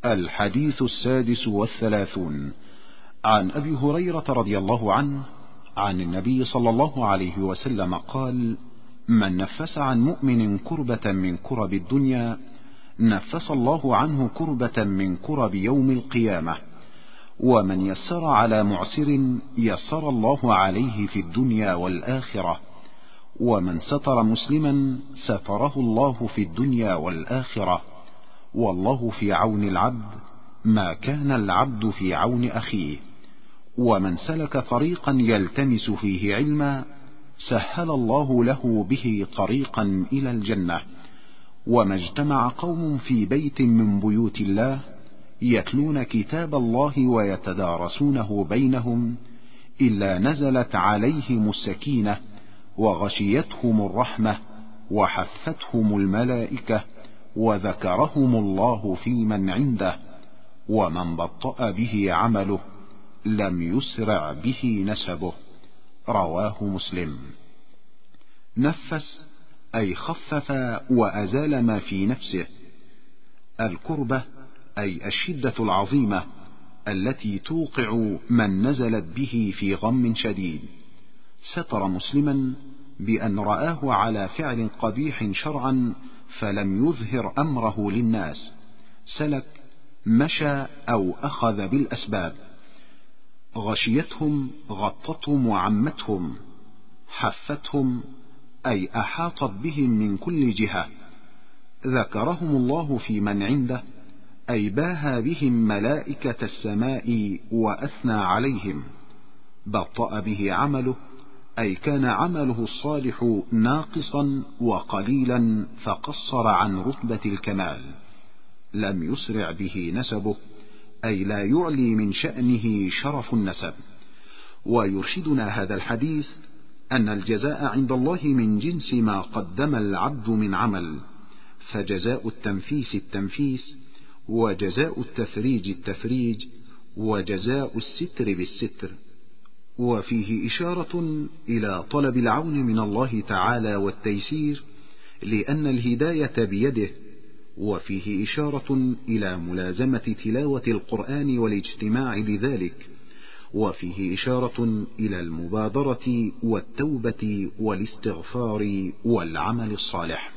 الحديث 36 عن أبي هريرة رضي الله عنه عن النبي صلى الله عليه وسلم قال: من نفس عن مؤمن كربة من كرب الدنيا نفس الله عنه كربة من كرب يوم القيامة، ومن يسر على معسر يسر الله عليه في الدنيا والآخرة، ومن ستر مسلما ستره الله في الدنيا والآخرة، والله في عون العبد ما كان العبد في عون أخيه. ومن سلك طريقا يلتمس فيه علما سهل الله له به طريقا إلى الجنة. وما اجتمع قوم في بيت من بيوت الله يتلون كتاب الله ويتدارسونه بينهم إلا نزلت عليهم السكينة وغشيتهم الرحمة وحفتهم الملائكة وذكرهم الله في من عنده، ومن بطأ به عمله لم يسرع به نسبه. رواه مسلم. نفس أي خفف وأزال ما في نفسه. الكربة أي الشدة العظيمة التي توقع من نزلت به في غم شديد. ستر مسلما بأن رآه على فعل قبيح شرعا فلم يظهر أمره للناس، سلك، مشى أو أخذ بالأسباب. غشيتهم غطتهم وعمتهم. حفتهم أي أحاطت بهم من كل جهة. ذكرهم الله في من عنده أي باهى بهم ملائكة السماء وأثنى عليهم. بطأ به عمله أي كان عمله الصالح ناقصا وقليلا فقصر عن رتبة الكمال. لم يسرع به نسبه أي لا يعلي من شأنه شرف النسب. ويرشدنا هذا الحديث أن الجزاء عند الله من جنس ما قدم العبد من عمل، فجزاء التنفيس التنفيس، وجزاء التفريج التفريج، وجزاء الستر بالستر. وفيه إشارة إلى طلب العون من الله تعالى والتيسير لأن الهداية بيده، وفيه إشارة إلى ملازمة تلاوة القرآن والاجتماع لذلك، وفيه إشارة إلى المبادرة والتوبة والاستغفار والعمل الصالح.